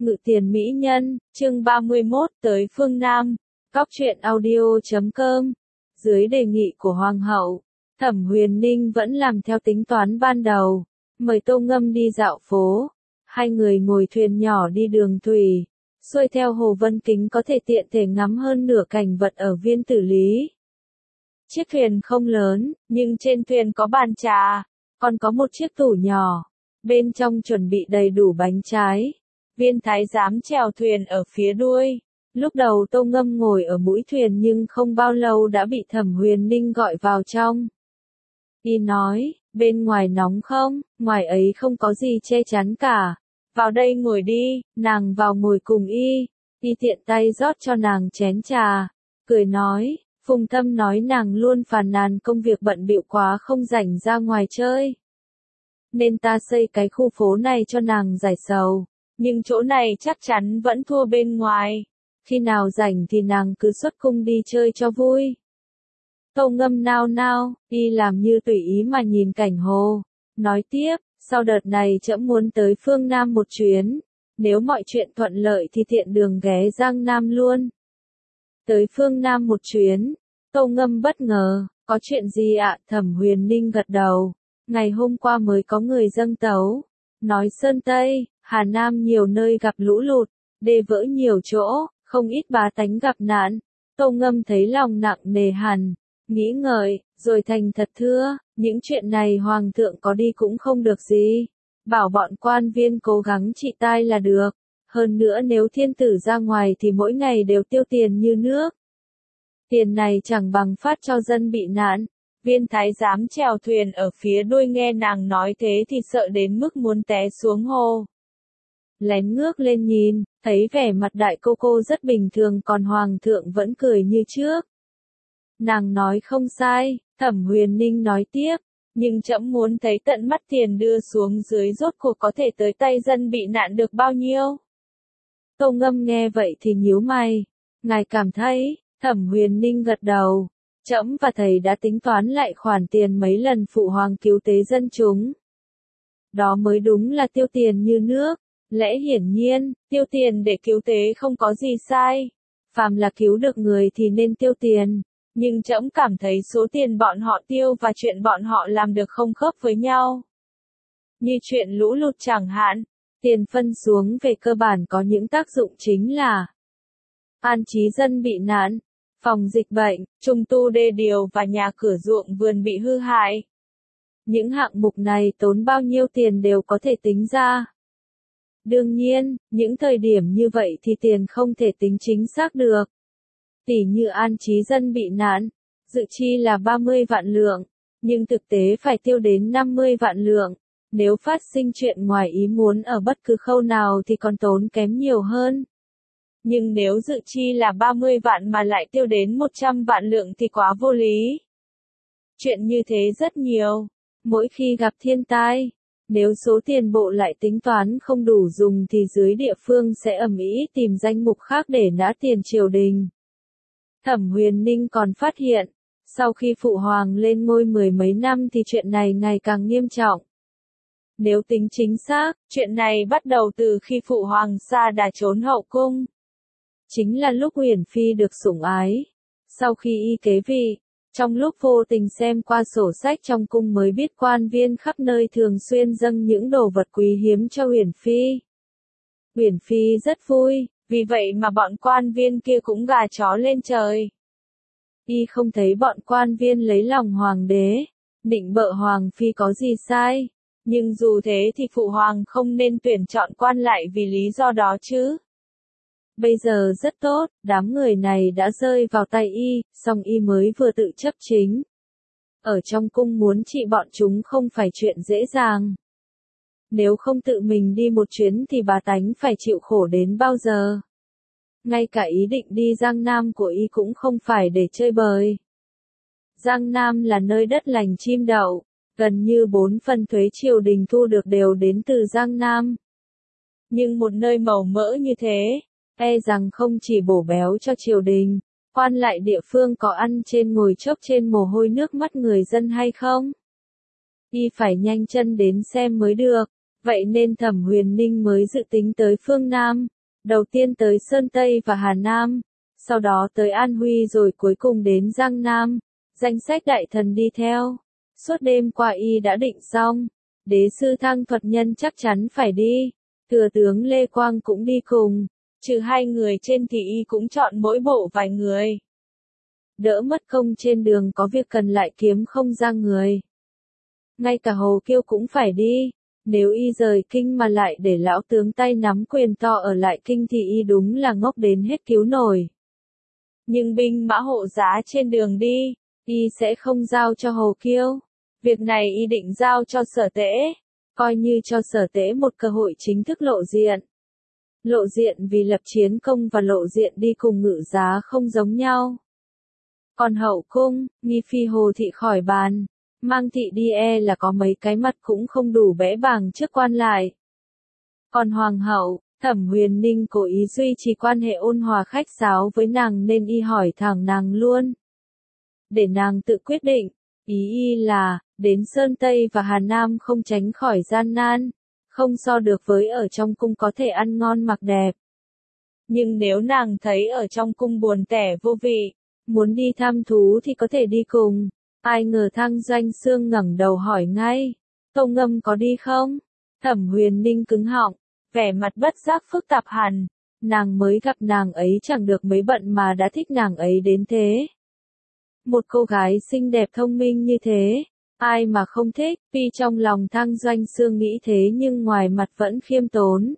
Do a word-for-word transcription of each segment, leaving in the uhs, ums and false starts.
Ngự tiền mỹ nhân, chương ba mươi mốt, tới phương Nam, Cóc truyện audio chấm com. Dưới đề nghị của Hoàng hậu, Thẩm Huyền Ninh vẫn làm theo tính toán ban đầu, mời Tô Ngâm đi dạo phố. Hai người ngồi thuyền nhỏ đi đường thủy, xuôi theo hồ Vân Kính có thể tiện thể ngắm hơn nửa cảnh vật ở Viên Tử Lý. Chiếc thuyền không lớn, nhưng trên thuyền có bàn trà, còn có một chiếc tủ nhỏ, bên trong chuẩn bị đầy đủ bánh trái. Viên thái giám chèo thuyền ở phía đuôi. Lúc đầu Tô Ngâm ngồi ở mũi thuyền nhưng không bao lâu đã bị Thẩm Huyền Ninh gọi vào trong. Y nói, bên ngoài nóng không, ngoài ấy không có gì che chắn cả. Vào đây ngồi đi, nàng vào ngồi cùng y. Y tiện tay rót cho nàng chén trà, cười nói, Phùng Thâm nói nàng luôn phàn nàn công việc bận bịu quá không rảnh ra ngoài chơi. Nên ta xây cái khu phố này cho nàng giải sầu. Nhưng chỗ này chắc chắn vẫn thua bên ngoài. Khi nào rảnh thì nàng cứ xuất cung đi chơi cho vui. Tô Ngâm nao nao, y làm như tùy ý mà nhìn cảnh hồ. Nói tiếp, sau đợt này trẫm muốn tới phương Nam một chuyến. Nếu mọi chuyện thuận lợi thì tiện đường ghé Giang Nam luôn. Tới phương Nam một chuyến. Tô Ngâm bất ngờ, có chuyện gì ạ? Thẩm Huyền Ninh gật đầu. Ngày hôm qua mới có người dâng tấu. Nói Sơn Tây, Hà Nam nhiều nơi gặp lũ lụt, đê vỡ nhiều chỗ, không ít bá tánh gặp nạn. Tô Ngâm thấy lòng nặng nề hẳn, nghĩ ngợi, rồi thành thật thưa, những chuyện này Hoàng thượng có đi cũng không được gì. Bảo bọn quan viên cố gắng trị tai là được. Hơn nữa nếu thiên tử ra ngoài thì mỗi ngày đều tiêu tiền như nước. Tiền này chẳng bằng phát cho dân bị nạn. Viên thái giám chèo thuyền ở phía đuôi nghe nàng nói thế thì sợ đến mức muốn té xuống hồ. Lén ngước lên nhìn, thấy vẻ mặt đại cô cô rất bình thường còn Hoàng thượng vẫn cười như trước. Nàng nói không sai, Thẩm Huyền Ninh nói tiếp, nhưng trẫm muốn thấy tận mắt tiền đưa xuống dưới rốt cuộc có thể tới tay dân bị nạn được bao nhiêu. Tô Ngâm nghe vậy thì nhíu mày, ngài cảm thấy, Thẩm Huyền Ninh gật đầu. Trẫm và thầy đã tính toán lại khoản tiền mấy lần phụ hoàng cứu tế dân chúng. Đó mới đúng là tiêu tiền như nước. Lẽ hiển nhiên, tiêu tiền để cứu tế không có gì sai. Phàm là cứu được người thì nên tiêu tiền. Nhưng trẫm cảm thấy số tiền bọn họ tiêu và chuyện bọn họ làm được không khớp với nhau. Như chuyện lũ lụt chẳng hạn, tiền phân xuống về cơ bản có những tác dụng chính là an trí dân bị nạn, phòng dịch bệnh, trung tu đê điều và nhà cửa ruộng vườn bị hư hại. Những hạng mục này tốn bao nhiêu tiền đều có thể tính ra. Đương nhiên, những thời điểm như vậy thì tiền không thể tính chính xác được. Tỉ như an trí dân bị nạn, dự chi là ba mươi vạn lượng, nhưng thực tế phải tiêu đến năm mươi vạn lượng. Nếu phát sinh chuyện ngoài ý muốn ở bất cứ khâu nào thì còn tốn kém nhiều hơn. Nhưng nếu dự chi là ba mươi vạn mà lại tiêu đến một trăm vạn lượng thì quá vô lý. Chuyện như thế rất nhiều. Mỗi khi gặp thiên tai, nếu số tiền bộ lại tính toán không đủ dùng thì dưới địa phương sẽ ầm ĩ tìm danh mục khác để nã tiền triều đình. Thẩm Huyền Ninh còn phát hiện, sau khi phụ hoàng lên ngôi mười mấy năm thì chuyện này ngày càng nghiêm trọng. Nếu tính chính xác, chuyện này bắt đầu từ khi phụ hoàng Sa Đà trốn hậu cung. Chính là lúc Uyển Phi được sủng ái. Sau khi y kế vị, trong lúc vô tình xem qua sổ sách trong cung mới biết quan viên khắp nơi thường xuyên dâng những đồ vật quý hiếm cho Uyển Phi. Uyển Phi rất vui, vì vậy mà bọn quan viên kia cũng gà chó lên trời. Y không thấy bọn quan viên lấy lòng hoàng đế, định bợ Hoàng Phi có gì sai. Nhưng dù thế thì phụ hoàng không nên tuyển chọn quan lại vì lý do đó chứ. Bây giờ rất tốt, đám người này đã rơi vào tay y, song y mới vừa tự chấp chính. Ở trong cung muốn trị bọn chúng không phải chuyện dễ dàng. Nếu không tự mình đi một chuyến thì bà tánh phải chịu khổ đến bao giờ. Ngay cả ý định đi Giang Nam của y cũng không phải để chơi bời. Giang Nam là nơi đất lành chim đậu, gần như bốn phần thuế triều đình thu được đều đến từ Giang Nam. Nhưng một nơi màu mỡ như thế, e rằng không chỉ bổ béo cho triều đình, quan lại địa phương có ăn trên ngồi chốc trên mồ hôi nước mắt người dân hay không? Y phải nhanh chân đến xem mới được, Vậy nên Thẩm Huyền Ninh mới dự tính tới phương Nam, đầu tiên tới Sơn Tây và Hà Nam, sau đó tới An Huy rồi cuối cùng đến Giang Nam, danh sách đại thần đi theo. Suốt đêm qua y đã định xong, đế sư Thăng Thuật Nhân chắc chắn phải đi, thừa tướng Lê Quang cũng đi cùng, trừ hai người trên thì y cũng chọn mỗi bộ vài người. Đỡ mất công trên đường có việc cần lại kiếm không ra người. Ngay cả Hồ Kiêu cũng phải đi, nếu y rời kinh mà lại để lão tướng tay nắm quyền to ở lại kinh thì y đúng là ngốc đến hết cứu nổi. Nhưng binh mã hộ giá trên đường đi, y sẽ không giao cho Hồ Kiêu. Việc này y định giao cho Sở Tễ, coi như cho Sở Tễ một cơ hội chính thức lộ diện. Lộ diện vì lập chiến công và lộ diện đi cùng ngự giá không giống nhau. Còn hậu cung, nghi phi Hồ Thị khỏi bàn, mang thị đi e là có mấy cái mặt cũng không đủ bẽ bàng trước quan lại. Còn hoàng hậu, Thẩm Huyền Ninh cố ý duy trì quan hệ ôn hòa khách sáo với nàng nên y hỏi thẳng nàng luôn. Để nàng tự quyết định, ý y là, đến Sơn Tây và Hà Nam không tránh khỏi gian nan, không so được với ở trong cung có thể ăn ngon mặc đẹp. Nhưng nếu nàng thấy ở trong cung buồn tẻ vô vị, muốn đi thăm thú thì có thể đi cùng. Ai ngờ Thăng Doanh Xương ngẩng đầu hỏi ngay, Tâu Ngâm có đi không? Thẩm Huyền Ninh cứng họng, vẻ mặt bất giác phức tạp hẳn, nàng mới gặp nàng ấy chẳng được mấy bận mà đã thích nàng ấy đến thế. Một cô gái xinh đẹp thông minh như thế, ai mà không thích, tuy trong lòng Thăng Doanh Xương nghĩ thế nhưng ngoài mặt vẫn khiêm tốn.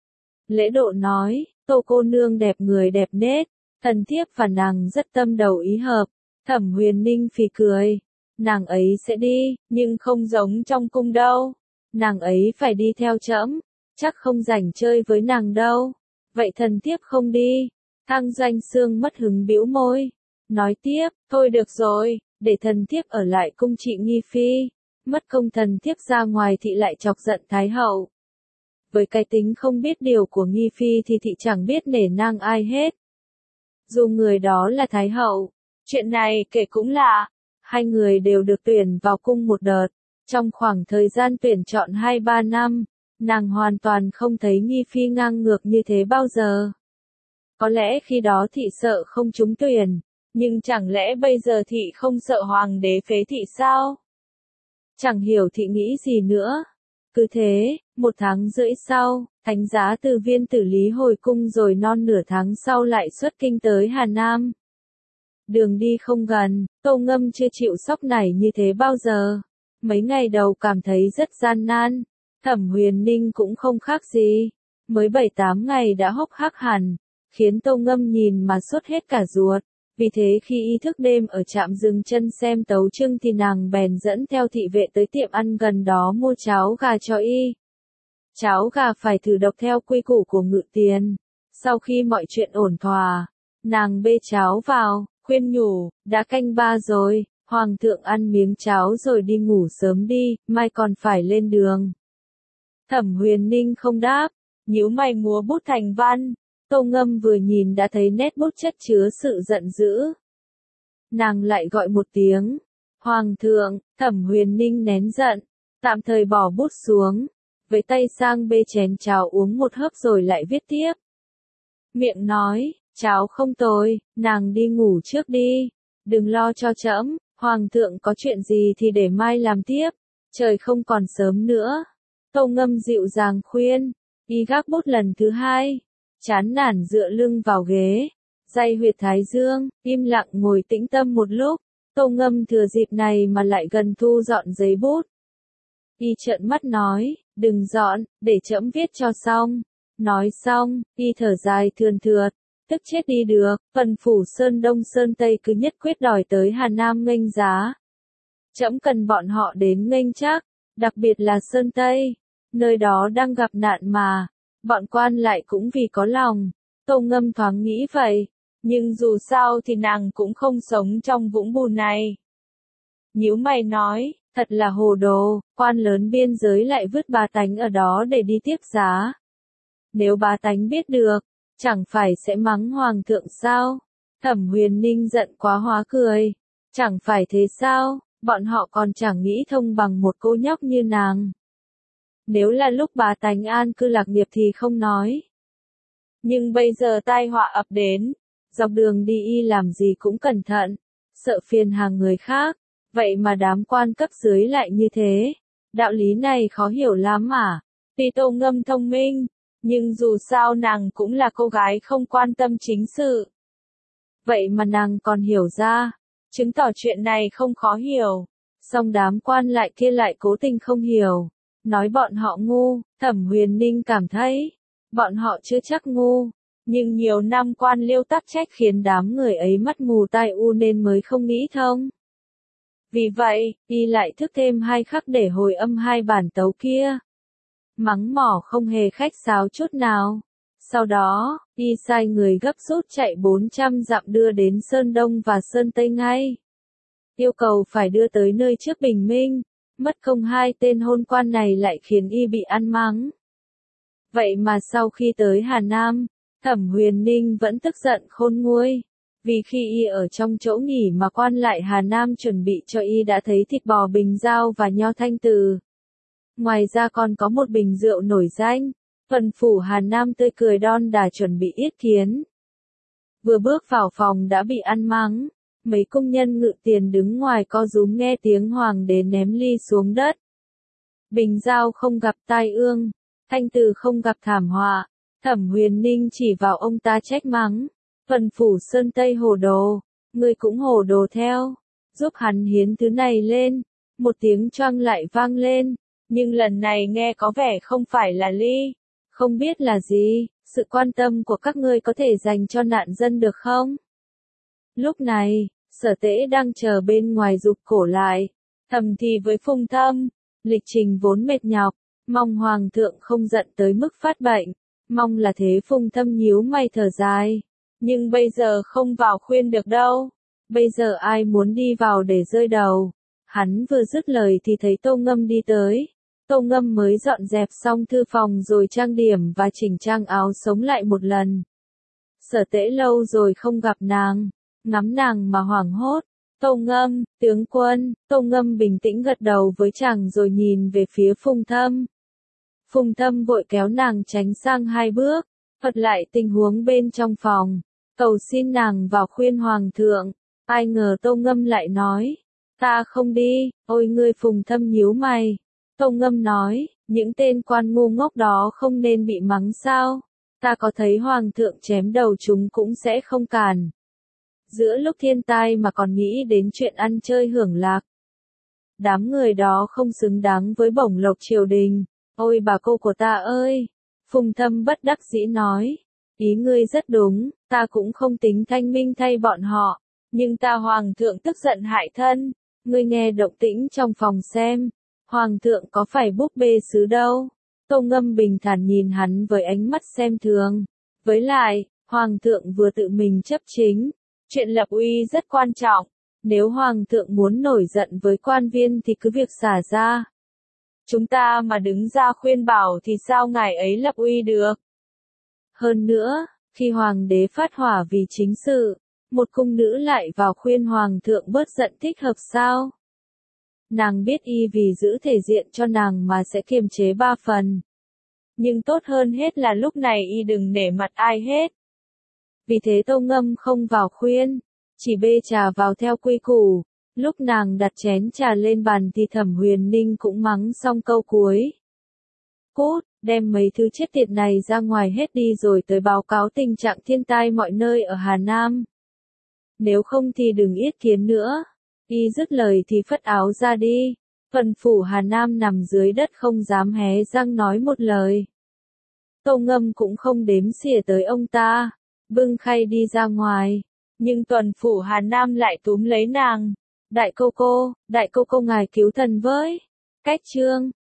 Lễ độ nói, Tô cô nương đẹp người đẹp nết, thần thiếp và nàng rất tâm đầu ý hợp. Thẩm Huyền Ninh phì cười, nàng ấy sẽ đi, nhưng không giống trong cung đâu. Nàng ấy phải đi theo trẫm, chắc không rảnh chơi với nàng đâu. Vậy thần thiếp không đi. Thăng Doanh Xương mất hứng bĩu môi, nói tiếp, thôi được rồi, để thần thiếp ở lại cung trị nghi phi. Mất công thần thiếp ra ngoài thị lại chọc giận Thái hậu. Với cái tính không biết điều của nghi phi thì thị chẳng biết nể nang ai hết. Dù người đó là Thái hậu. Chuyện này kể cũng lạ, hai người đều được tuyển vào cung một đợt, trong khoảng thời gian tuyển chọn hai ba năm, nàng hoàn toàn không thấy nghi phi ngang ngược như thế bao giờ. Có lẽ khi đó thị sợ không trúng tuyển, nhưng chẳng lẽ bây giờ thị không sợ hoàng đế phế thị sao? Chẳng hiểu thị nghĩ gì nữa. Cứ thế, một tháng rưỡi sau, thánh giá từ Viên Tử Lý hồi cung rồi non nửa tháng sau lại xuất kinh tới Hà Nam. Đường đi không gần, Tô Ngâm chưa chịu sóc nảy như thế bao giờ. Mấy ngày đầu cảm thấy rất gian nan, Thẩm Huyền Ninh cũng không khác gì. Mới bảy tám ngày đã hốc hác hẳn, khiến Tô Ngâm nhìn mà sốt hết cả ruột. Vì thế khi y thức đêm ở trạm dừng chân xem tấu chương thì nàng bèn dẫn theo thị vệ tới tiệm ăn gần đó mua cháo gà cho y. Cháo gà phải thử độc theo quy củ của Ngự Tiền. Sau khi mọi chuyện ổn thỏa, nàng bê cháo vào, khuyên nhủ, đã canh ba rồi, hoàng thượng ăn miếng cháo rồi đi ngủ sớm đi, mai còn phải lên đường. Thẩm Huyền Ninh không đáp, nhíu mày múa bút thành văn. Tô Ngâm vừa nhìn đã thấy nét bút chất chứa sự giận dữ. Nàng lại gọi một tiếng, hoàng thượng. Thẩm Huyền Ninh nén giận, tạm thời bỏ bút xuống, với tay sang bê chén cháo uống một hớp rồi lại viết tiếp. Miệng nói, cháo không tồi, nàng đi ngủ trước đi, đừng lo cho trẫm, hoàng thượng có chuyện gì thì để mai làm tiếp, trời không còn sớm nữa. Tô Ngâm dịu dàng khuyên, y gác bút lần thứ hai, chán nản dựa lưng vào ghế, day huyệt thái dương, im lặng ngồi tĩnh tâm một lúc. Tô Ngâm thừa dịp này mà lại gần thu dọn giấy bút. Y trợn mắt nói, đừng dọn, để trẫm viết cho xong. Nói xong, y thở dài thườn thượt, tức chết đi được, phần phủ Sơn Đông Sơn Tây cứ nhất quyết đòi tới Hà Nam nghênh giá. Trẫm cần bọn họ đến nghênh chắc, đặc biệt là Sơn Tây, nơi đó đang gặp nạn mà, bọn quan lại cũng vì có lòng. Tô Ngâm thoáng nghĩ vậy, nhưng dù sao thì nàng cũng không sống trong vũng bùn này. Nhíu mày nói, thật là hồ đồ, quan lớn biên giới lại vứt bá tánh ở đó để đi tiếp giá. Nếu bá tánh biết được, chẳng phải sẽ mắng hoàng thượng sao? Thẩm Huyền Ninh giận quá hóa cười. Chẳng phải thế sao, bọn họ còn chẳng nghĩ thông bằng một cô nhóc như nàng. Nếu là lúc bà tánh an cư lạc nghiệp thì không nói. Nhưng bây giờ tai họa ập đến, dọc đường đi y làm gì cũng cẩn thận, sợ phiền hàng người khác, vậy mà đám quan cấp dưới lại như thế. Đạo lý này khó hiểu lắm à? Tuy Tô Ngâm thông minh, nhưng dù sao nàng cũng là cô gái không quan tâm chính sự. Vậy mà nàng còn hiểu ra, chứng tỏ chuyện này không khó hiểu. Song đám quan lại kia lại cố tình không hiểu, nói bọn họ ngu. Thẩm Huyền Ninh cảm thấy, bọn họ chưa chắc ngu, nhưng nhiều năm quan liêu tắc trách khiến đám người ấy mắt mù tai u nên mới không nghĩ thông. Vì vậy, y lại thức thêm hai khắc để hồi âm hai bản tấu kia. Mắng mỏ không hề khách sáo chút nào. Sau đó, y sai người gấp rút chạy bốn trăm dặm đưa đến Sơn Đông và Sơn Tây ngay. Yêu cầu phải đưa tới nơi trước bình minh. Mất công hai tên hôn quan này lại khiến y bị ăn mắng. Vậy mà sau khi tới Hà Nam, Thẩm Huyền Ninh vẫn tức giận khôn nguôi. Vì khi y ở trong chỗ nghỉ mà quan lại Hà Nam chuẩn bị cho y đã thấy thịt bò bình dao và nho thanh từ. Ngoài ra còn có một bình rượu nổi danh. Tuần phủ Hà Nam tươi cười đon đả chuẩn bị yết kiến. Vừa bước vào phòng đã bị ăn mắng. Mấy công nhân ngự tiền đứng ngoài co rúm nghe tiếng hoàng đế ném ly xuống đất. Bình dao không gặp tai ương, thanh từ không gặp thảm họa. Thẩm Huyền Ninh chỉ vào ông ta trách mắng. Tuần phủ Sơn Tây hồ đồ, ngươi cũng hồ đồ theo. Giúp hắn hiến thứ này lên. Một tiếng choang lại vang lên. Nhưng lần này nghe có vẻ không phải là ly. Không biết là gì, sự quan tâm của các ngươi có thể dành cho nạn dân được không? Lúc này, Sở Tễ đang chờ bên ngoài rụt cổ lại, thầm thì với Phùng Thâm, lịch trình vốn mệt nhọc, mong Hoàng thượng không giận tới mức phát bệnh, mong là thế. Phùng Thâm nhíu mày thở dài, nhưng bây giờ không vào khuyên được đâu, bây giờ ai muốn đi vào để rơi đầu. Hắn vừa dứt lời thì thấy Tô Ngâm đi tới. Tô Ngâm mới dọn dẹp xong thư phòng rồi trang điểm và chỉnh trang áo sống lại một lần. Sở Tễ lâu rồi không gặp nàng, ngắm nàng mà hoảng hốt. Tô Ngâm, tướng quân. Tô Ngâm bình tĩnh gật đầu với chàng rồi nhìn về phía Phùng Thâm. Phùng Thâm vội kéo nàng tránh sang hai bước, thuật lại tình huống bên trong phòng, cầu xin nàng vào khuyên Hoàng thượng. Ai ngờ Tô Ngâm lại nói, ta không đi. Ôi ngươi! Phùng Thâm nhíu mày. Tô Ngâm nói, những tên quan ngu ngốc đó không nên bị mắng sao? Ta có thấy Hoàng thượng chém đầu chúng cũng sẽ không cản. Giữa lúc thiên tai mà còn nghĩ đến chuyện ăn chơi hưởng lạc. Đám người đó không xứng đáng với bổng lộc triều đình. Ôi bà cô của ta ơi! Phùng Thâm bất đắc dĩ nói, ý ngươi rất đúng, ta cũng không tính thanh minh thay bọn họ. Nhưng ta Hoàng thượng tức giận hại thân. Ngươi nghe động tĩnh trong phòng xem. Hoàng thượng có phải búp bê sứ đâu. Tô Ngâm bình thản nhìn hắn với ánh mắt xem thường. Với lại, Hoàng thượng vừa tự mình chấp chính. Chuyện lập uy rất quan trọng. Nếu Hoàng thượng muốn nổi giận với quan viên thì cứ việc xả ra. Chúng ta mà đứng ra khuyên bảo thì sao ngài ấy lập uy được. Hơn nữa, khi Hoàng đế phát hỏa vì chính sự, một cung nữ lại vào khuyên Hoàng thượng bớt giận thích hợp sao? Nàng biết y vì giữ thể diện cho nàng mà sẽ kiềm chế ba phần. Nhưng tốt hơn hết là lúc này y đừng nể mặt ai hết. Vì thế Tô Ngâm không vào khuyên, chỉ bê trà vào theo quy củ. Lúc nàng đặt chén trà lên bàn thì Thẩm Huyền Ninh cũng mắng xong câu cuối. Cút, đem mấy thứ chết tiệt này ra ngoài hết đi rồi tới báo cáo tình trạng thiên tai mọi nơi ở Hà Nam. Nếu không thì đừng yết kiến nữa. Y dứt lời thì phất áo ra đi. Tuần phủ Hà Nam nằm dưới đất không dám hé răng nói một lời. Tô Ngâm cũng không đếm xỉa tới ông ta, bưng khay đi ra ngoài. Nhưng tuần phủ Hà Nam lại túm lấy nàng. Đại cô cô, đại cô cô ngài cứu thần với. Cách chương